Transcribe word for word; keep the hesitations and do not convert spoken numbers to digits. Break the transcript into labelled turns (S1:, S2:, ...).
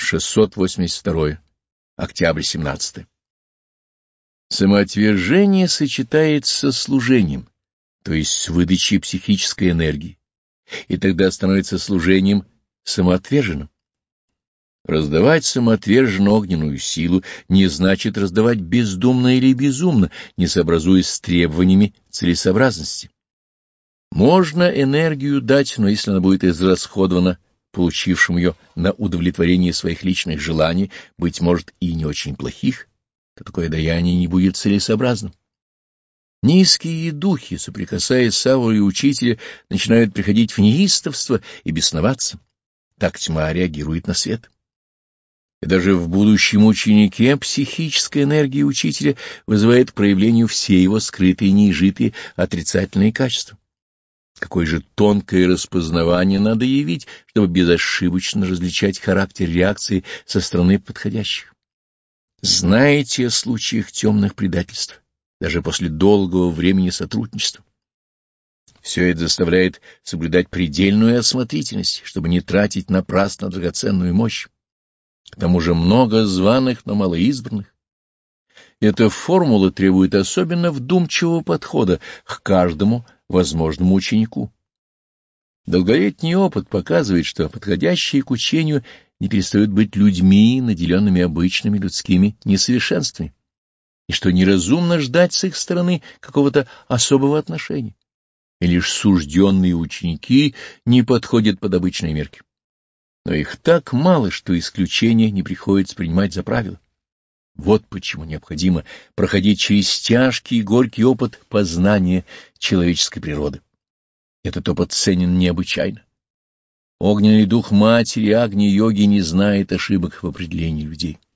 S1: шестьсот восемьдесят второе. Октябрь семнадцатый. Самоотвержение сочетается со служением, то есть с выдачей психической энергии, и тогда становится служением самоотверженным. Раздавать самоотверженно огненную силу не значит раздавать бездумно или безумно, не сообразуясь с требованиями целесообразности. Можно энергию дать, но если она будет израсходована получившим ее на удовлетворение своих личных желаний, быть может, и не очень плохих, то такое даяние не будет целесообразным. Низкие духи, соприкасаясь с аурой учителя, начинают приходить в неистовство и бесноваться. Так тьма реагирует на свет. И даже в будущем ученике психическая энергия учителя вызывает к проявлению все его скрытые, неизжитые отрицательные качества. Какое же тонкое распознавание надо явить, чтобы безошибочно различать характер реакции со стороны подходящих. Знаете о случаях темных предательств, даже после долгого времени сотрудничества. Все это заставляет соблюдать предельную осмотрительность, чтобы не тратить напрасно драгоценную мощь. К тому же много званых, но мало избранных. Эта формула требует особенно вдумчивого подхода к каждому возможному ученику. Долголетний опыт показывает, что подходящие к учению не перестают быть людьми, наделенными обычными людскими несовершенствами, и что неразумно ждать с их стороны какого-то особого отношения, и лишь сужденные ученики не подходят под обычные мерки. Но их так мало, что исключения не приходится принимать за правило. Вот почему необходимо проходить через тяжкий и горький опыт познания человеческой природы. Этот опыт ценен необычайно. Огненный дух матери Агни-йоги не знает ошибок в определении людей.